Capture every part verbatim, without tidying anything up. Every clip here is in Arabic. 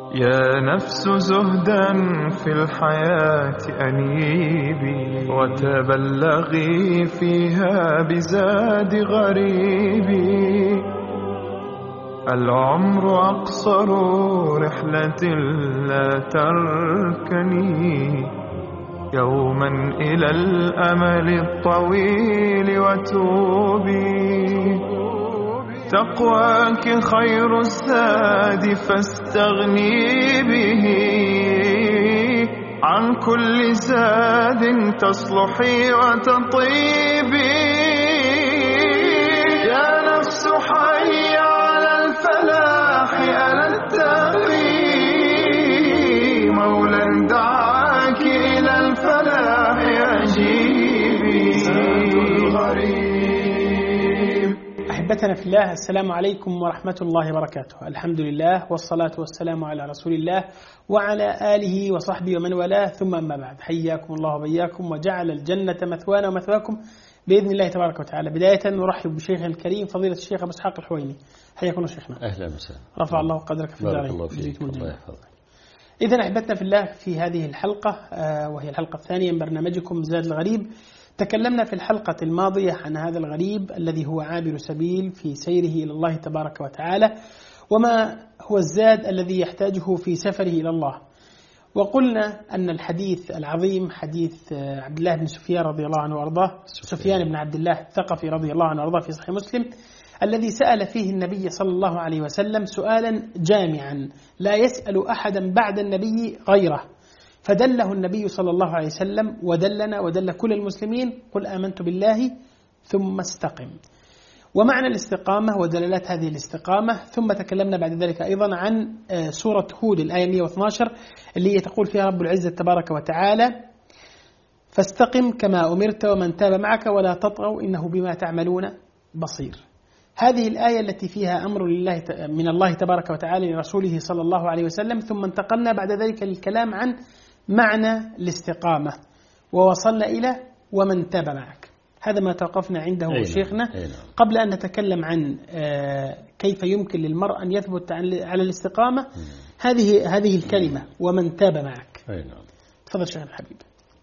يا نفس زهدا في الحياة أنيبي، وتبلغي فيها بزاد غريبي. العمر أقصر رحلة لا تركني يوما إلى الأمل الطويل وتوبي. تقواك خير الزاد فاستغني به، عن كل زاد تصلحي وتطيبي. يا نفس حي على الفلاح ألا التقي، مولا دعاك إلى الفلاح أجيبي. زاد الغريب. أحبتنا في الله، السلام عليكم ورحمة الله وبركاته. الحمد لله والصلاة والسلام على رسول الله وعلى آله وصحبه ومن والاه، ثم أما بعد. حياكم الله وبياكم وجعل الجنة مثوانا ومثواكم بإذن الله تبارك وتعالى. بداية نرحب بشيخنا الكريم فضيلة الشيخ أبو إسحاق الحويني. حياكم الله شيخنا. أهلا وسهلا. رفع الله قدرك في الدارين. بارك الله فيك. الله يحفظك. إذن أحبتنا في الله، في هذه الحلقة وهي الحلقة الثانية من برنامجكم زاد الغريب، تكلمنا في الحلقة الماضية عن هذا الغريب الذي هو عابر سبيل في سيره إلى الله تبارك وتعالى، وما هو الزاد الذي يحتاجه في سفره إلى الله. وقلنا أن الحديث العظيم حديث عبد الله بن سفيان رضي الله عنه وأرضاه، سفيان بن عبد الله الثقفي رضي الله عنه وأرضاه، في صحيح مسلم، الذي سأل فيه النبي صلى الله عليه وسلم سؤالا جامعا لا يسأل أحدا بعد النبي غيره، فدله النبي صلى الله عليه وسلم ودلنا ودل كل المسلمين: قل آمنت بالله ثم استقم. ومعنى الاستقامة ودلالات هذه الاستقامة. ثم تكلمنا بعد ذلك أيضا عن سورة هود الآية مئة واثني عشر اللي هي تقول فيها رب العزة تبارك وتعالى: فاستقم كما أمرت ومن تاب معك ولا تطغوا إنه بما تعملون بصير. هذه الآية التي فيها أمر لله من الله تبارك وتعالى لرسوله صلى الله عليه وسلم. ثم انتقلنا بعد ذلك للكلام عن معنى الاستقامة، ووصلنا إلى ومن تاب معك. هذا ما توقفنا عنده أينا شيخنا أينا. قبل أن نتكلم عن كيف يمكن للمرء أن يثبت على الاستقامة. هذه هذه الكلمة ومن تاب معك. أينا. تفضل شيخنا الحبيب.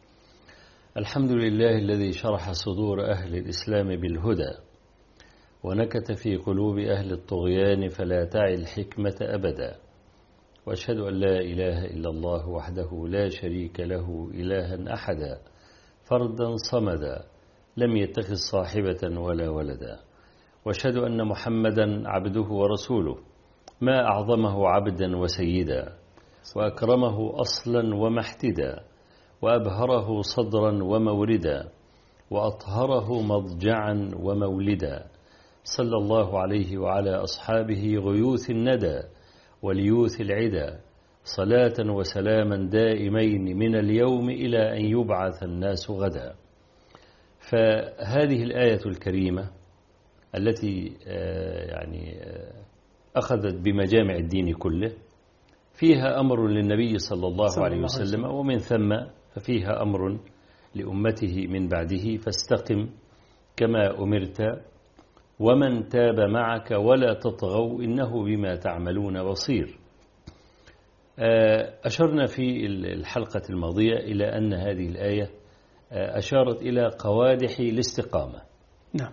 الحمد لله الذي شرح صدور أهل الإسلام بالهدى، ونكت في قلوب أهل الطغيان فلا تعي الحكمة أبدا. وأشهد أن لا إله إلا الله وحده لا شريك له إلها أحدا، فردا صمدا، لم يتخذ صاحبة ولا ولدا. وأشهد أن محمدا عبده ورسوله، ما أعظمه عبدا وسيدا، وأكرمه أصلا ومحتدا، وأبهره صدرا وموردا، وأطهره مضجعا ومولدا. صلى الله عليه وعلى أصحابه غيوث الندى وليوث العدا، صلاة وسلاما دائمين من اليوم إلى أن يبعث الناس غدا. فهذه الآية الكريمة التي يعني أخذت بمجامع الدين كله، فيها أمر للنبي صلى الله عليه وسلم، ومن ثم ففيها أمر لأمته من بعده: فاستقم كما أمرت ومن تاب معك ولا تطغوا إنه بما تعملون بصير. أشرنا في الحلقة الماضية إلى أن هذه الآية أشارت إلى قوادح الاستقامة. نعم.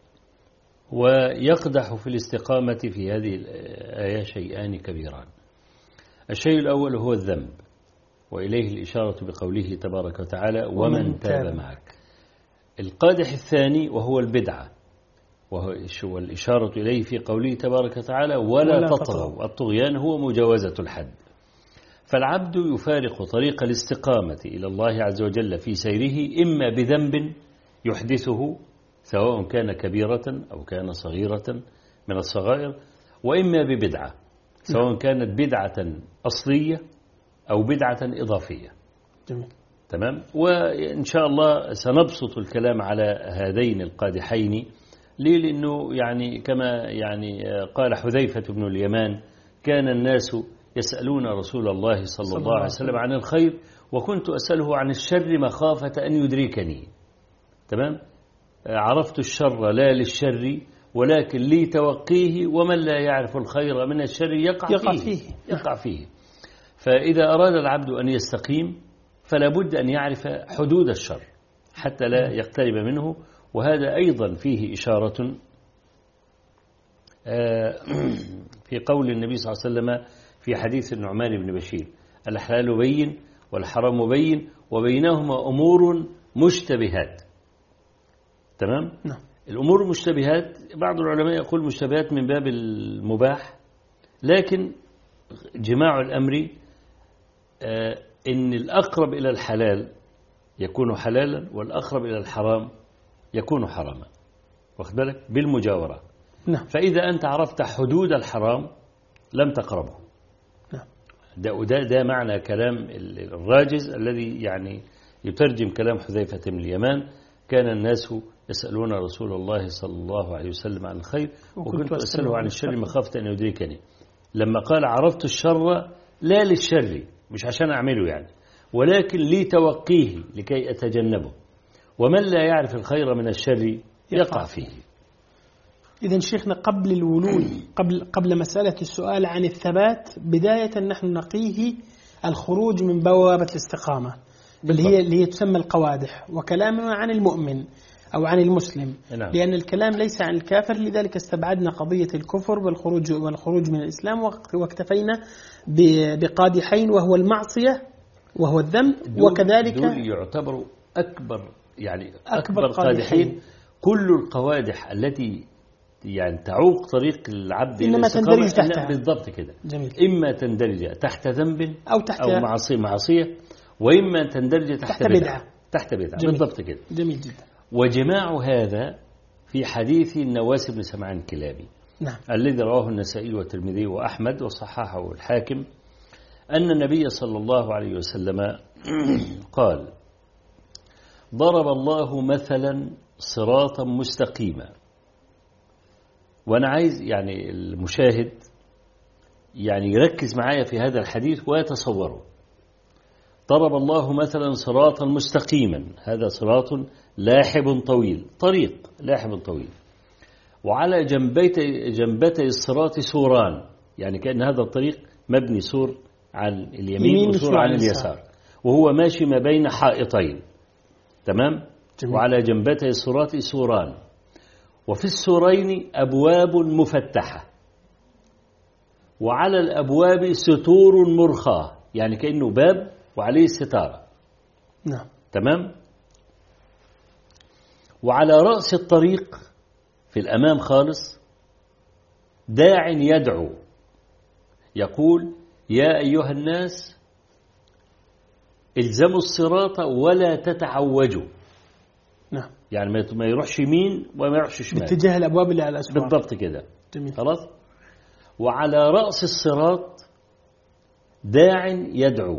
ويقدح في الاستقامة في هذه الآية شيئان كبيران. الشيء الأول هو الذنب، وإليه الإشارة بقوله تبارك وتعالى: ومن تاب معك. القادح الثاني وهو البدعة، وهو الإشارة إليه في قوله تبارك وتعالى: ولا, ولا تطغوا. الطغيان هو مجاوزة الحد. فالعبد يفارق طريق الاستقامة إلى الله عز وجل في سيره إما بذنب يحدثه، سواء كان كبيرة أو كان صغيرة من الصغائر، وإما ببدعة، سواء كانت بدعة أصلية أو بدعة إضافية. جميل. تمام. وإن شاء الله سنبسط الكلام على هذين القادحين. ليه؟ لأنه يعني كما يعني قال حذيفة بن اليمان: كان الناس يسألون رسول الله صلى الله عليه وسلم عن الخير، وكنت أسأله عن الشر مخافة أن يدركني. تمام. عرفت الشر لا للشر ولكن لي توقيه، ومن لا يعرف الخير من الشر يقع, يقع فيه. فيه يقع فيه. فإذا أراد العبد أن يستقيم فلا بد أن يعرف حدود الشر حتى لا يقترب منه. وهذا أيضا فيه إشارة في قول النبي صلى الله عليه وسلم في حديث النعمان بن بشير: الحلال بين والحرام بين وبينهما أمور مشتبهات. تمام؟ نعم. الأمور المشتبهات بعض العلماء يقول مشتبهات من باب المباح، لكن جماع الأمر إن الأقرب إلى الحلال يكون حلالا والأقرب إلى الحرام يكون حراما، واخد بالك؟ بالمجاورة. نعم. فإذا أنت عرفت حدود الحرام لم تقربه. نعم. ده, ده, ده معنى كلام الراجز الذي يعني يترجم كلام حذيفة بن اليمان: كان الناس يسألون رسول الله صلى الله عليه وسلم عن الخير وكنت أسأله عن الشر مخافة أن يدركني. لما قال عرفت الشر لا للشر، مش عشان أعمله يعني، ولكن لتوقيه لكي أتجنبه، ومن لا يعرف الخير من الشر يقع فيه. إذن شيخنا قبل الولول قبل قبل مسألة السؤال عن الثبات بداية نحن نقيه الخروج من بوابة الاستقامة اللي هي اللي هي تسمى القوادح، وكلامنا عن المؤمن أو عن المسلم. نعم. لأن الكلام ليس عن الكافر، لذلك استبعدنا قضية الكفر والخروج والخروج من الإسلام، واكتفينا بقادحين وهو المعصية وهو الذنب، وكذلك دول يعتبروا أكبر يعني أكبر, أكبر قادحين. قادحين. كل القوادح التي يعني تعوق طريق العبد إنما تندرج تحتها. بالضبط كده. جميل. إما تندرج تحت ذنب أو تحت أو معصية معصية، وإما تندرج تحت, تحت بدعة. تحت بدعة. بالضبط كده. جميل جدا. وجماع هذا في حديث النواس بن سمعان الكلابي. نعم. الذي رواه النسائي والترمذي وأحمد وصححه الحاكم، أن النبي صلى الله عليه وسلم قال: ضرب الله مثلا صراطا مستقيما. وأنا عايز يعني المشاهد يعني يركز معايا في هذا الحديث ويتصوره. ضرب الله مثلا صراطا مستقيما، هذا صراط لاحب طويل، طريق لاحب طويل، وعلى جنبتي جنبتي الصراط سوران، يعني كأن هذا الطريق مبني سور عن اليمين وسور عن اليسار، وهو ماشي ما بين حائطين. تمام؟ جميل. وعلى جنبتي الصراط سوران، وفي السورين أبواب مفتحة، وعلى الأبواب ستور مرخاة، يعني كأنه باب وعليه ستارة. نعم. تمام؟ وعلى رأس الطريق في الأمام خالص داع يدعو يقول: يا أيها الناس الزموا الصراط ولا تتعوجوا. نعم. يعني ما يروحش يمين وما يروحش شمال، باتجاه الأبواب اللي على الأسفار. بالضبط كده. جميل. خلاص. وعلى رأس الصراط داع يدعو،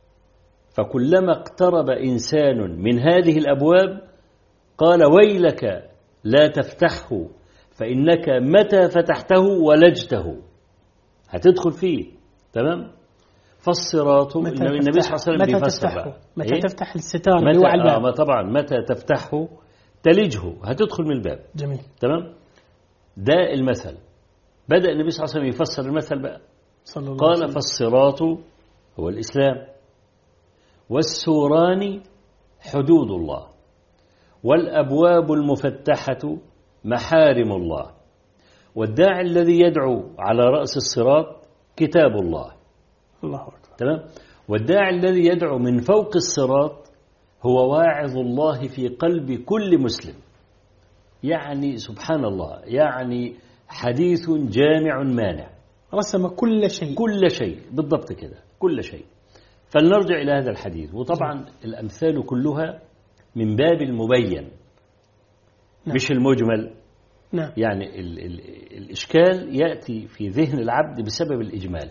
فكلما اقترب إنسان من هذه الأبواب قال: ويلك لا تفتحه فإنك متى فتحته ولجته، هتدخل فيه. تمام؟ فالصراط النبي صلى الله عليه وسلم بيفسر بقى متى إيه؟ تفتح الستار اللي هو على الباب. آه طبعا متى تفتحه تلجه، هتدخل من الباب. جميل. تمام؟ ده المثل. بدأ النبي صلى الله عليه وسلم يفسر المثل بقى، صلى الله قال: عليه وسلم. فالصراط هو الإسلام، والسوران حدود الله، والأبواب المفتحة محارم الله، والداعي الذي يدعو على رأس الصراط كتاب الله. الله أكبر. تمام؟ والداعي الذي يدعو من فوق الصراط هو واعظ الله في قلب كل مسلم. يعني سبحان الله، يعني حديث جامع مانع، رسم كل شيء. كل شيء بالضبط كده، كل شيء. فلنرجع إلى هذا الحديث. وطبعا نعم. الأمثال كلها من باب المبين، نعم. مش المجمل. نعم. يعني ال ال الإشكال يأتي في ذهن العبد بسبب الإجمال،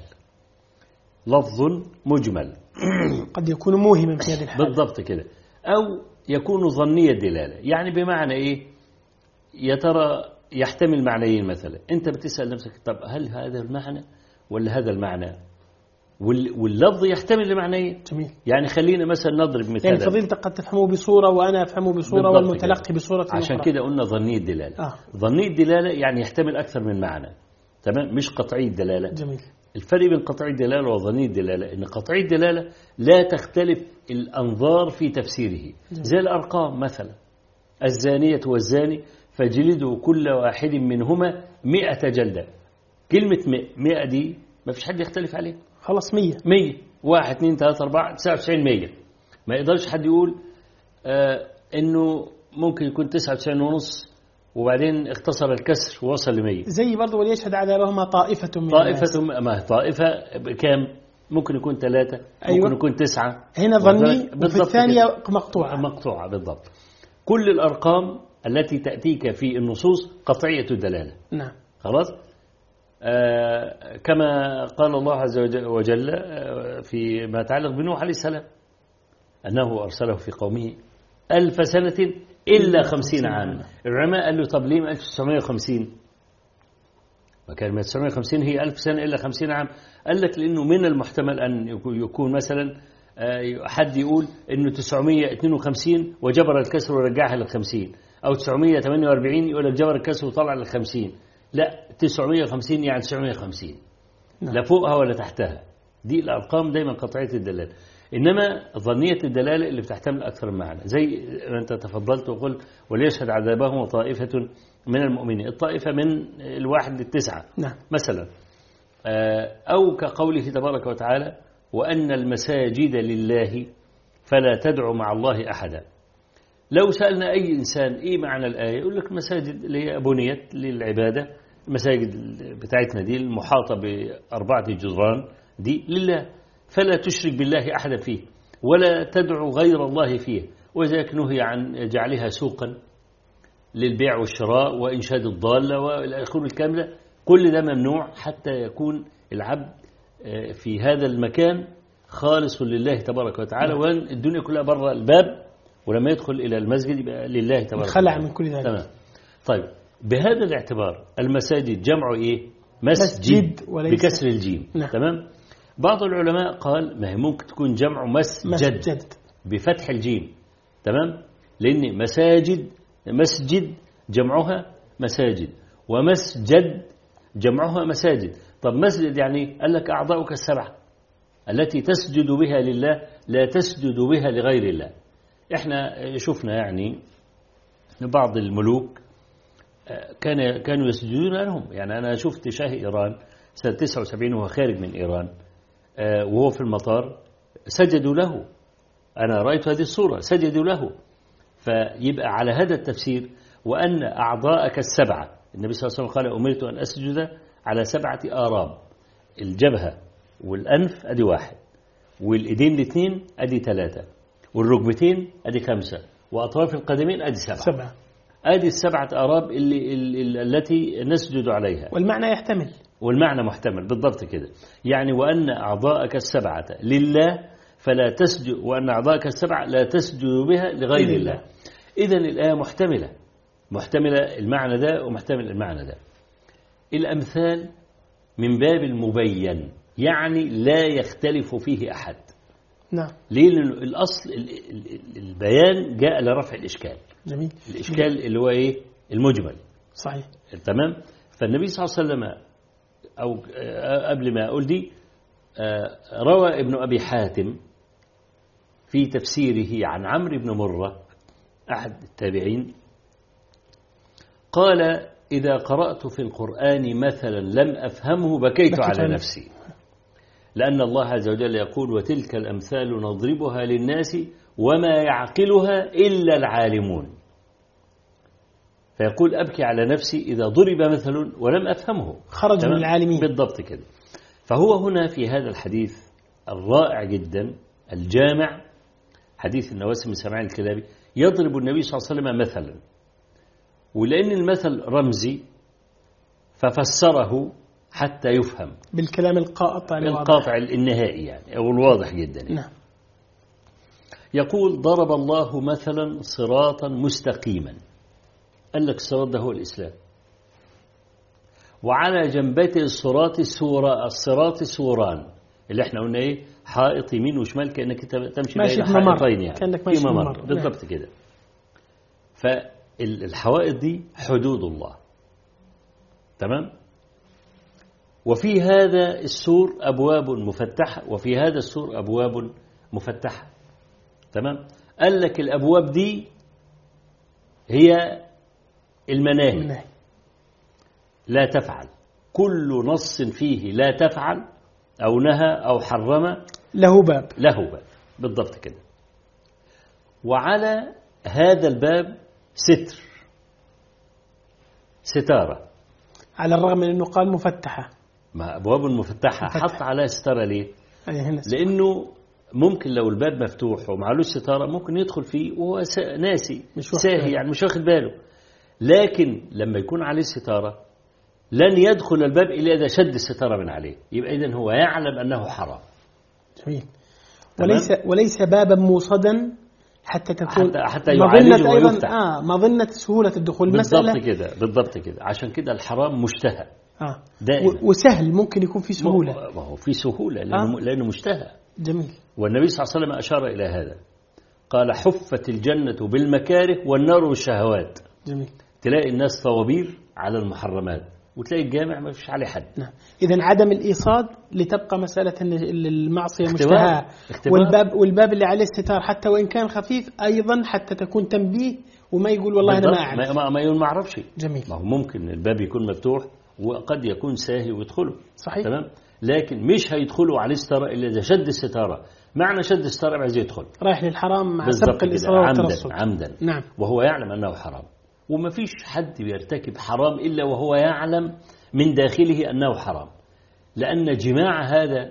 لفظ مجمل قد يكون موهما في هذه الحالة. بالضبط كده، أو يكون ظني الدلالة. يعني بمعنى إيه؟ يا ترى يحتمل معنيين مثلا. أنت بتسأل نفسك: طب هل هذا المعنى ولا هذا المعنى؟ واللفظ يحتمل لمعنيين. جميل. يعني خلينا مثلا نضرب مثال. يعني فضيلتك قد تفهمه بصورة وأنا أفهمه بصورة والمتلقي كده. بصورة أخرى. عشان كده قلنا ظني الدلالة. آه. ظني الدلالة يعني يحتمل أكثر من معنى. تمام؟ مش قطعي الدلالة. جميل. الفرق بين قطعي الدلالة وظني الدلالة إن قطعي الدلالة لا تختلف الأنظار في تفسيره، زي الأرقام مثلا، الزانية والزاني فجلدوا كل واحد منهما مئة جلدة. كلمة مئة دي ما فيش حد يختلف عليها، خلاص مية مية، واحد اثنين ثلاثة أربعة تسعة وتسعين مية. ما يقدرش حد يقول آه إنه ممكن يكون تسعة وتسعين ونص وبعدين اختصر الكسر ووصل لمية. زي برضه وليشهد عذابهما طائفة من طائفة ما طائفة كام؟ ممكن يكون ثلاثة، أيوة. ممكن يكون تسعة. هنا ظني وفي الثانية مقطوعة. مقطوعة بالضبط. كل الأرقام التي تأتيك في النصوص قطعية الدلالة. نعم. خلاص. آه كما قال الله عز وجل آه في ما يتعلق بنوح عليه السلام أنه أرسله في قومه ألف سنة إلا خمسين عاما. العلماء قالوا طب ليه ألف وتسعمائة وخمسين؟ وكان تسعمائة وخمسين هي ألف سنة إلا خمسين عام. قال لك لأنه من المحتمل أن يكون مثلا حد يقول أنه تسعمائة واثنين وخمسين وجبر الكسر ورجعها للخمسين، أو تسعمائة وثمانية وأربعين يقول لك جبر الكسر وطلع للخمسين. لا، تسعمائة وخمسين يعني تسعمائة وخمسين، لا فوقها ولا تحتها. دي الأرقام دائما قطعية الدلالة. إنما ظنية الدلالة اللي بتحتمل أكثر من معنى، زي ما أنت تفضلت وقلت وليشهد عذابهم طائفة من المؤمنين. الطائفة من الواحد للتسعة. نعم. مثلا أو كقوله تبارك وتعالى وأن المساجد لله فلا تدعوا مع الله أحدا. لو سألنا أي إنسان إيه معنى الآية يقول لك مساجد اللي هي بنيت للعبادة، المساجد بتاعتنا دي المحاطة بأربعة جدران دي لله، فلا تشرك بالله أحدا فيه ولا تدعو غير الله فيه. وذلك نهي عن جعلها سوقا للبيع والشراء وإنشاد الضالة والأخر الكاملة. كل ده ممنوع حتى يكون العبد في هذا المكان خالص لله تبارك وتعالى، وأن الدنيا كلها برا الباب، ولما يدخل إلى المسجد يبقى لله تبارك خلع وتعالى. من كل ذلك. تمام. طيب بهذا الاعتبار المساجد جمع إيه؟ مسجد, مسجد بكسر الجيم. نعم. تمام. بعض العلماء قال ما هي ممكن تكون جمع مسجد, مسجد بفتح الجيم. تمام. لأن مساجد مسجد جمعها مساجد، ومسجد جمعها مساجد. طب مسجد يعني قال لك أعضاؤك السبعة التي تسجد بها لله لا تسجد بها لغير الله. احنا شفنا يعني بعض الملوك كان كانوا يسجدون لهم. يعني أنا شفت شاه إيران سنة تسعة وسبعين وهو خارج من إيران وهو في المطار سجدوا له. أنا رأيت هذه الصورة، سجدوا له. فيبقى على هذا التفسير وأن أعضاءك السبعة، النبي صلى الله عليه وسلم قال أمرت أن أسجد على سبعة آراب، الجبهة والأنف أدي واحد، والإيدين الاثنين أدي ثلاثة، والركبتين أدي خمسة، وأطراف القدمين أدي سبعة. سبعة. أدي السبعة آراب اللي اللي التي نسجد عليها. والمعنى يحتمل. والمعنى محتمل بالضبط كده. يعني وأن أعضاءك السبعة لله فلا تسجد، وأن أعضاءك السبعة لا تسجد بها لغير الله. إذن الآية محتملة محتملة المعنى ده ومحتمل المعنى ده. الأمثال من باب المبين، يعني لا يختلف فيه أحد. نعم. ليه؟ لأن الأصل البيان جاء لرفع الإشكال. جميل. الإشكال جميل. اللي هو إيه؟ المجمل. صحيح. تمام. فالنبي صلى الله عليه وسلم أو قبل ما أقول دي روى ابن أبي حاتم في تفسيره عن عمرو بن مرة أحد التابعين قال إذا قرأت في القرآن مثلا لم أفهمه بكيت, بكيت على نفسي، لأن الله عز وجل يقول وتلك الأمثال نضربها للناس وما يعقلها إلا العالمون. فيقول أبكي على نفسي إذا ضرب مثل ولم أفهمه، خرج من العالمين. بالضبط كده. فهو هنا في هذا الحديث الرائع جدا الجامع، حديث النواس بن سمعان الكلابي، يضرب النبي صلى الله عليه وسلم مثلا، ولأن المثل رمزي ففسره حتى يفهم بالكلام القاطع القاطع النهائي يعني أو الواضح جدا يعني. نعم. يقول ضرب الله مثلا صراطا مستقيما. قال لك الصراط ده هو الإسلام، وعلى جنبته الصراط سورة الصراط سوران اللي احنا قلنا ايه حائط يمين وشمال كأنك تمشي بين حائطين يعني كأنك ماشي ممر بالضبط كده. فالحوائط دي حدود الله. تمام. وفي هذا السور أبواب مفتحة وفي هذا السور أبواب مفتحة. تمام. قال لك الأبواب دي هي المناهي، لا تفعل، كل نص فيه لا تفعل أو نهى أو حرم له باب، له باب بالضبط كده. وعلى هذا الباب ستر، ستارة، على الرغم من أنه قال مفتحة. ما أبواب مفتحة مفتح. حط عليها ستارة ليه؟ لأنه ممكن لو الباب مفتوح ومعلوش ستارة ممكن يدخل فيه وهو ناسي مش ساهي، يعني مش واخد باله. لكن لما يكون عليه ستارة لن يدخل الباب إلا إذا شد الستارة من عليه، يبقى إذن هو يعلم أنه حرام. جميل. وليس وليس بابا موصدا حتى تكون حتى, حتى مظنة أيضا آه مظنة سهولة الدخول. بالضبط كده، بالضبط كده. عشان كده الحرام مشتهى آه. دائما، وسهل، ممكن يكون في سهولة. ما هو في سهولة لأنه, آه. لأنه مشتهى. جميل. والنبي صلى الله عليه وسلم أشار إلى هذا، قال حفت الجنة بالمكاره والنار بالشهوات. جميل. تلاقي الناس طوابير على المحرمات وتلاقي الجامع ما فيش عليه حد. نعم. إذن عدم الإيصاد لتبقى مسألة أن المعصية مشتهاة، والباب والباب اللي عليه الستار حتى وإن كان خفيف أيضا حتى تكون تنبيه وما يقول والله أنا ما أعرف. ما ما يقول ما أعرفش. جميل. ما هو ممكن الباب يكون مفتوح وقد يكون ساهي ويدخله. صحيح. تمام. لكن مش هيدخلوا عليه ستارة إلا إذا شد الستارة. معنى شد الستارة عايز يدخل. رايح للحرام مع سبق الإصرار والترصد. عمدا عمدا. نعم. وهو يعلم أنه حرام. وما فيش حد بيرتكب حرام إلا وهو يعلم من داخله أنه حرام، لأن جماع هذا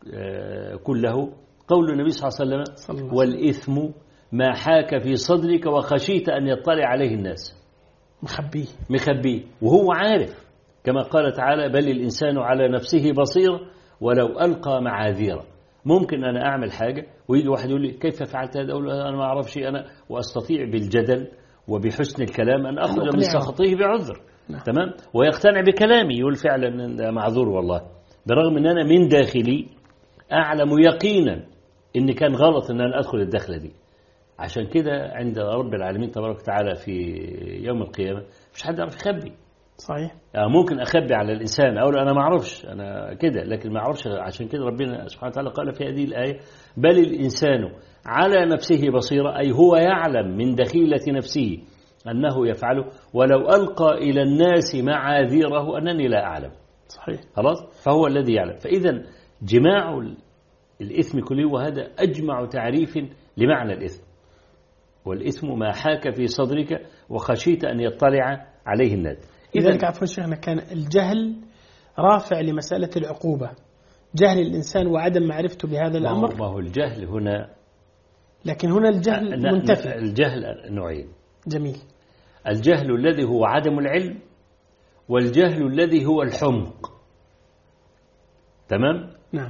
كله قول النبي صلى الله عليه وسلم والإثم ما حاك في صدرك وخشيت أن يطلع عليه الناس. مخبيه مخبيه وهو عارف، كما قال تعالى بل الإنسان على نفسه بصير ولو ألقى معاذيره. ممكن أنا أعمل حاجة ويجي واحد يقول لي كيف فعلت هذا، أقول أنا ما أعرفش أنا، وأستطيع بالجدل وبحسن الكلام أن أخرج من سخطه بعذر. نعم. تمام. ويقتنع بكلامي يقول فعلا معذور والله، برغم أن أنا من داخلي أعلم يقينا إن كان غلط أن أنا أدخل الدخلة دي. عشان كده عند رب العالمين تبارك وتعالى في يوم القيامة مش حد يعرف يخبي. صحيح. يعني ممكن أخبي على الإنسان أقول أنا ما أعرفش أنا كده، لكن ما أعرفش. عشان كده ربنا سبحانه وتعالى قال في هذه الآية بل الإنسان على نفسه بصيرة، أي هو يعلم من دخيلة نفسه أنه يفعله ولو ألقى إلى الناس معاذيره أنني لا أعلم. صحيح. خلاص. فهو الذي يعلم. فإذا جماع الإثم كله، وهذا أجمع تعريف لمعنى الإثم. والإثم ما حاك في صدرك وخشيت أن يطلع عليه الناس. لذلك عفوا شيخنا كان الجهل رافع لمسألة العقوبة، جهل الإنسان وعدم معرفته بهذا الأمر. ما هو الجهل هنا، لكن هنا الجهل منتفي. الجهل نوعين. جميل. الجهل الذي هو عدم العلم، والجهل الذي هو الحمق. تمام؟ نعم.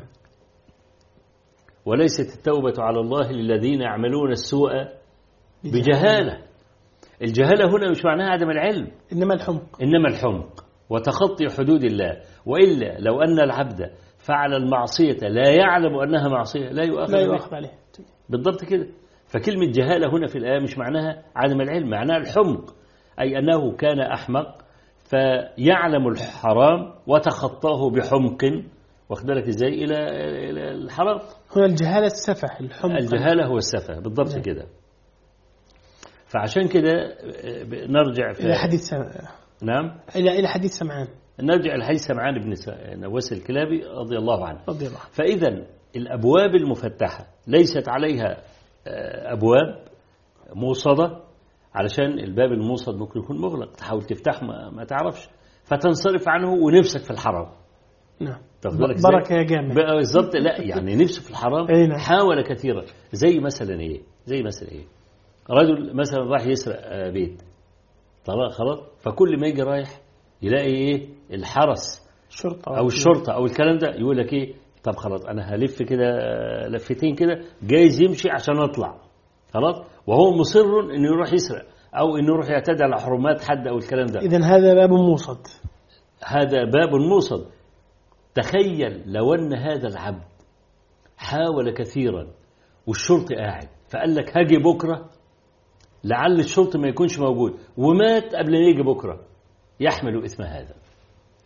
وليست التوبة على الله للذين يعملون السوء بجهالة. الجهالة هنا مش معناها عدم العلم، إنما الحمق. إنما الحمق وتخطي حدود الله. وإلا لو أن العبد فعل المعصية لا يعلم أنها معصية لا يؤاخذ لا يؤاخذ عليه. بالضبط كده. فكلمة جهالة هنا في الآية مش معناها عدم العلم، معناها الحمق، أي أنه كان أحمق فيعلم الحرام وتخطاه بحمق، واخد بالك إزاي إلى إلى الحرام. هنا الجهالة السفه، الحمق الجهالة هو السفه بالضبط كده. فعشان كده نرجع في إلى حديث سم... نعم إلى إلى حديث سمعان. نرجع إلى حديث سمعان بن نواس الكلابي رضي الله عنه. رضي الله. فإذا الأبواب المفتحة ليست عليها أبواب موصدة، علشان الباب الموصد ممكن يكون مغلق تحاول تفتح ما, ما تعرفش فتنصرف عنه ونفسك في الحرام. نعم. بركة يا جامع. بالضبط. لا يعني نفسه في الحرام نعم. حاول كثيرا. زي مثلا إيه زي مثلا إيه رجل مثلا راح يسرق بيت، طبعا خلاص، فكل ما يجي رايح يلاقي إيه الحرس الشرطة أو الشرطة أو الكلام ده، يقول لك إيه طب خلاص أنا هلف كده لفتين كده جايز يمشي عشان أطلع خلاص، وهو مصر إنه يروح يسرق أو إنه يروح يعتدي على حرمات حد أو الكلام ده. إذن هذا باب موصد. هذا باب موصد. تخيل لو أن هذا العبد حاول كثيرا والشرطي قاعد فقال لك هاجي بكرة، لعل الشرطي ما يكونش موجود ومات قبل ما يجي بكرة، يحمل إثم هذا.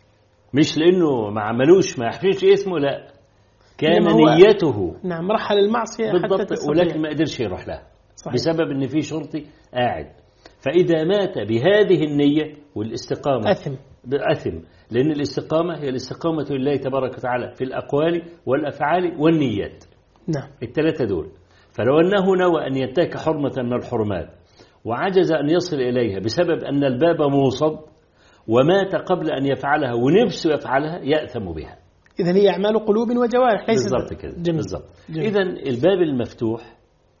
مش لأنه ما عملوش ما يحفظش اسمه، لا، كان إنما هو- نيته نعم، رحل المعصية حتى بالضبط، تستطيع. ولكن ما قدرش يروح لها صحيح. بسبب ان في شرطي قاعد. فاذا مات بهذه النية والاستقامة أثم. بأثم، لأن الاستقامة هي الاستقامة لله تبارك وتعالى في الأقوال والأفعال والنيات، نعم. الثلاثة دول. فلو أنه نوى أن ينتهك حرمة من الحرمات وعجز أن يصل إليها بسبب أن الباب موصد ومات قبل أن يفعلها ونفسه يفعلها، يأثم بها. إذن هي أعمال قلوب وجوارح، ليس بالضبط كده. جميل. بالضبط. جميل. إذن الباب المفتوح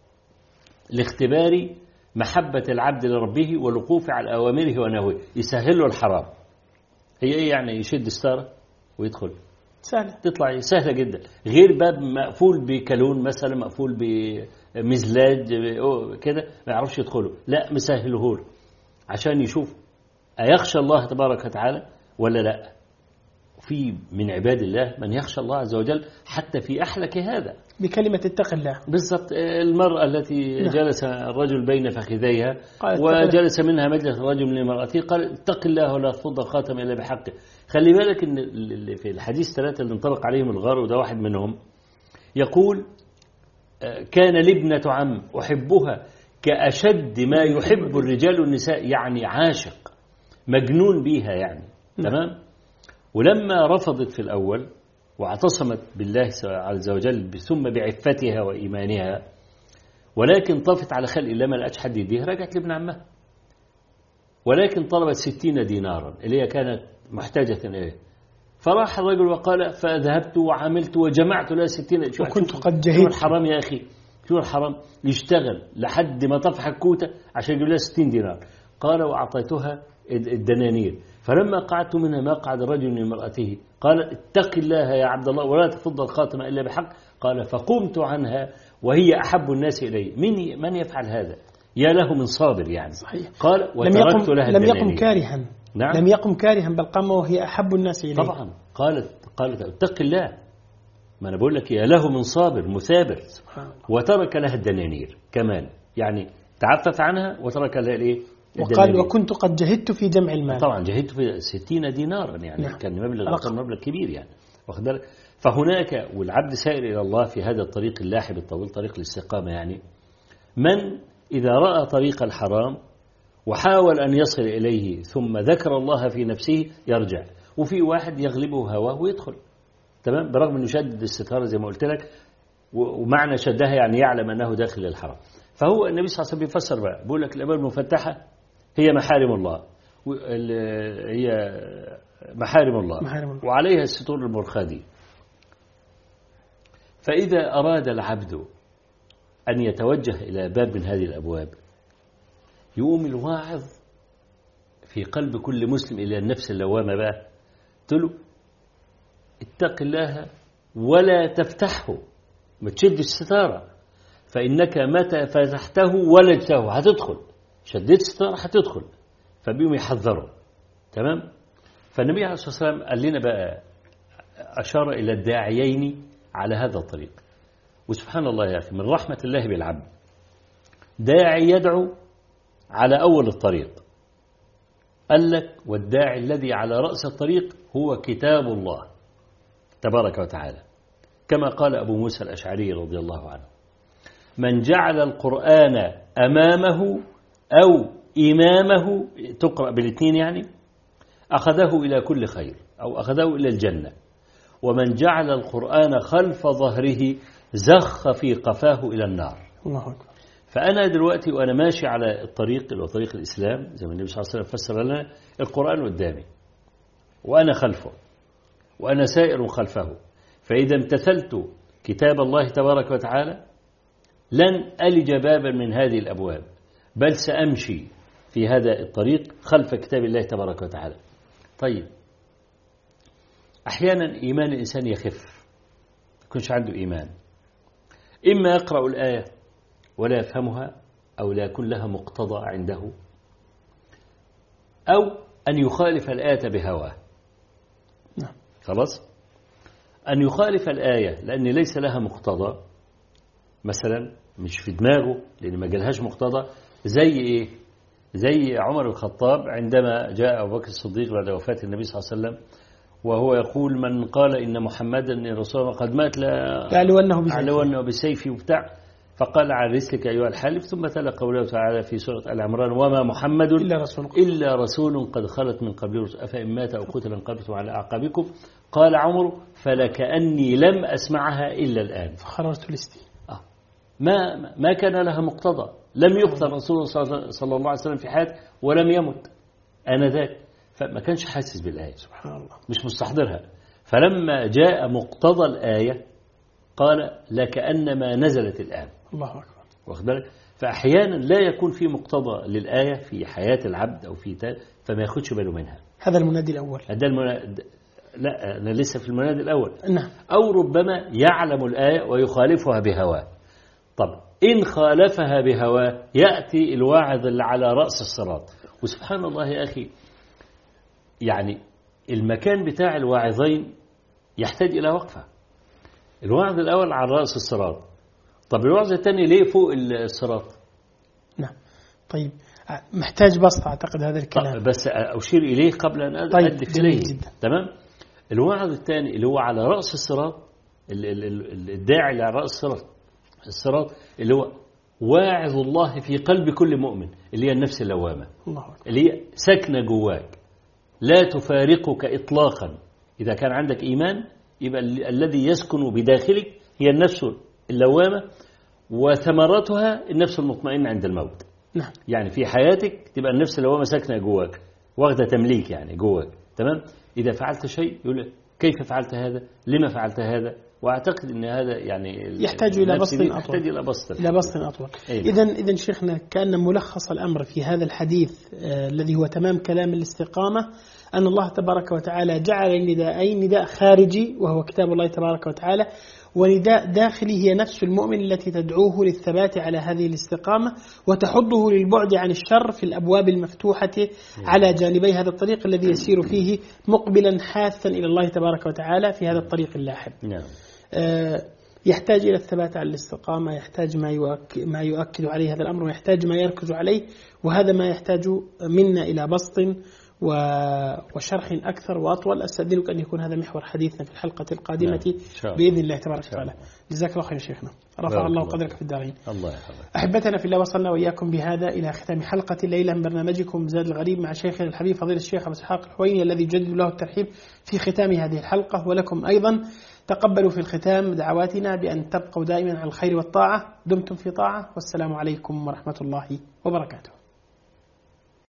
لاختبار محبة العبد لربه والوقوف على أوامره ونهيه، يسهل له الحرام. هي إيه يعني؟ يشد ستارة ويدخل، سهلة، تطلع سهلة جدا، غير باب مقفول بكالون مثلا، مقفول بمزلاج كده ما يعرفش يدخله، لا، مسهله له عشان يشوف أيخشى الله تبارك وتعالى ولا لا. في من عباد الله من يخشى الله عز وجل حتى في أحلك هذا، بكلمة اتق الله. بالضبط. المرأة التي نعم. جلس الرجل بين فخذيها قالت وجلس منها مجلس الرجل لمرأته، قال اتق الله ولا تفض الخاتم إلا بحقه. خلي بالك ان اللي في الحديث ثلاثة اللي انطبق عليهم الغار، وده واحد منهم، يقول كان لابنة عم أحبها كأشد ما يحب الرجال والنساء، يعني عاشق مجنون بيها يعني. نعم. تمام. ولما رفضت في الأول واعتصمت بالله عز وجل ثم بعفتها وإيمانها، ولكن طافت على خلق الله ما لقتش حد يديها، رجعت لابن عمها، ولكن طلبت ستين دينارا اللي هي كانت محتاجة إليه. فراح الرجل وقال فذهبت وعملت وجمعت لها ستين. وكنت قد شو جهدت. الحرام يا أخي، شو الحرام؟ يشتغل لحد ما طفح الكوتة عشان يجيب لها ستين دينار. قال وأعطيتها الدنانير. فلما قعدت منها ما قعد الرجل من امرأته، قال اتق الله يا عبد الله ولا تفض الخاتم إلا بحق. قال فقمت عنها وهي أحب الناس إلي. من من يفعل هذا؟ يا له من صابر يعني. صحيح. قال لم يقم, لها لم يقم كارها. نعم. لم يقم كارها بل قام وهي أحب الناس إليه. طبعا. قالت قالت اتق الله، ما أنا بقول لك يا له من صابر مثابر. وترك لها الدنانير كمان، يعني تعفف عنها وترك لها الايه؟ وقال وكنت قد جهدت في جمع المال. طبعا جهدت في ستين دينارا يعني. نعم. كان مبلغ كان مبلغ كبير يعني. واخد بالك؟ فهناك والعبد سائر إلى الله في هذا الطريق اللاحب الطويل، طريق الاستقامة يعني، من إذا رأى طريق الحرام وحاول أن يصل إليه ثم ذكر الله في نفسه يرجع، وفي واحد يغلبه هواه ويدخل. تمام. برغم أنه شدد الستارة زي ما قلت لك، ومعنى شدها يعني يعلم أنه داخل الحرام. فهو النبي صلى الله عليه وسلم بيفسر بقى، بيقول لك الأبواب المفتحة هي محارم الله، هي محارم الله, محارم الله. وعليها الستور المرخدي. فإذا أراد العبد أن يتوجه إلى باب من هذه الأبواب، يقوم الواعظ في قلب كل مسلم إلى النفس اللوامة بقى، تقول له اتق الله ولا تفتحه، ما تشدش الستارة، فإنك متى فتحته ولجته هتدخل، شديت الستارة هتدخل. فبيهم يحذروا. تمام. فالنبي عليه الصلاة والسلام قال لنا بقى، أشار إلى الداعيين على هذا الطريق. وسبحان الله يا أخي من رحمة الله بالعبد، داعي يدعو على أول الطريق، قال لك والداعي الذي على رأس الطريق هو كتاب الله تبارك وتعالى، كما قال أبو موسى الأشعري رضي الله عنه: من جعل القرآن أمامه أو إمامه، تقرأ بالاثنين يعني، أخذه إلى كل خير أو أخذه إلى الجنة. ومن جعل القرآن خلف ظهره زخ في قفاه إلى النار. الله أكبر. فأنا دلوقتي وأنا ماشي على الطريق اللي هو طريق الإسلام زي ما النبي صلى الله عليه وسلم فسر لنا، القرآن قدامي وأنا خلفه وأنا سائر خلفه، فإذا امتثلت كتاب الله تبارك وتعالى لن ألج بابا من هذه الأبواب، بل سأمشي في هذا الطريق خلف كتاب الله تبارك وتعالى. طيب، أحيانا إيمان الإنسان يخف، يكونش عنده إيمان، إما يقرأ الآية ولا يفهمها أو لا يكون لها مقتضى عنده، أو أن يخالف الآية بهواه. نعم. خلاص. أن يخالف الآية لأن ليس لها مقتضى، مثلا مش في دماغه لأن ما جالهاش مقتضى، زي إيه؟ زي عمر الخطاب عندما جاء أبو بكر الصديق بعد وفاة النبي صلى الله عليه وسلم وهو يقول من قال إن محمدا رسول الله قد مات لا أعلونه بسيفي وبتاع، فقال على رسلك أيها الحالف، ثم تلا قوله تعالى في سورة آل عمران وما محمد إلا رسول, إلا رسول قد خلت من قبله أفإن مات أو قتل انقلبتم على أعقابكم. قال عمر فلكأني لم أسمعها إلا الآن فخرجت لستي. آه. ما ما كان لها مقتضى، لم يقتل رسول الله صلى الله عليه وسلم في حياته ولم يمت آنذاك، فما كانش حاسس بالآية سبحان الله، مش مستحضرها. فلما جاء مقتضى الآية قال لكأنما نزلت الآن. الله أكبر. واخد بالك؟ فأحيانا لا يكون في مقتضى للآية في حياة العبد أو في تال، فما ياخدش باله منها. هذا المنادي الأول. هذا المنادي، لا أنا لسه في المنادي الأول. نعم. أو ربما يعلم الآية ويخالفها بهواه. طب إن خالفها بهواه يأتي الواعظ اللي على رأس الصراط. وسبحان الله يا أخي، يعني المكان بتاع الواعظين يحتاج إلى وقفة. الواعظ الأول على رأس الصراط، طب الواعظ الثاني ليه فوق الصراط؟ نعم. طيب محتاج بسط أعتقد هذا الكلام، بس أشير إليه قبل أن أدف إليه. تمام. الواعظ الثاني اللي هو على رأس الصراط، الداعي على رأس الصراط، الصراط اللي هو واعظ الله في قلب كل مؤمن، اللي هي النفس اللوامة، اللي هي ساكنة جواك لا تفارقك إطلاقا. إذا كان عندك إيمان يبقى الذي يسكن بداخلك هي النفس اللوامة، وثمرتها النفس المطمئنة عند الموت. نعم. يعني في حياتك تبقى النفس اللوامة ساكنة جواك، واخدة تمليك يعني جواك. تمام. إذا فعلت شيء يقول كيف فعلت هذا، لما فعلت هذا. وأعتقد أن هذا يعني يحتاج إلى بسط أطول. يحتاج إلى بسط إلى بسط أطول. إذن إذن شيخنا كأن ملخص الأمر في هذا الحديث آه الذي هو تمام كلام الاستقامة، أن الله تبارك وتعالى جعل النداءين، نداء خارجي وهو كتاب الله تبارك وتعالى، ونداء داخلي هي نفس المؤمن التي تدعوه للثبات على هذه الاستقامة وتحضه للبعد عن الشر في الأبواب المفتوحة على جانبي هذا الطريق الذي يسير فيه مقبلا حاثا إلى الله تبارك وتعالى في هذا الطريق اللاحب. نعم. آه يحتاج إلى الثبات على الاستقامة، يحتاج ما يؤكد, ما يؤكد عليه هذا الأمر، ويحتاج ما يركز عليه، وهذا ما يحتاج منا إلى بسط وشرح أكثر وأطول. أستأذنك أن يكون هذا محور حديثنا في الحلقة القادمة بإذن الله تبارك وتعالى. جزاك الله خير شيخنا، رفع الله قدرك في الدارين. الله يحفظك. أحبتنا في الله، وصلنا وإياكم بهذا إلى ختام حلقة الليلة من برنامجكم زاد الغريب مع شيخنا الحبيب فضيلة الشيخ أبو إسحاق الحويني، الذي يجدد له الترحيب في ختام هذه الحلقة. ولكم أيضا تقبلوا في الختام دعواتنا بأن تبقوا دائما على الخير والطاعة. دمتم في طاعة، والسلام عليكم ورحمة الله وبركاته.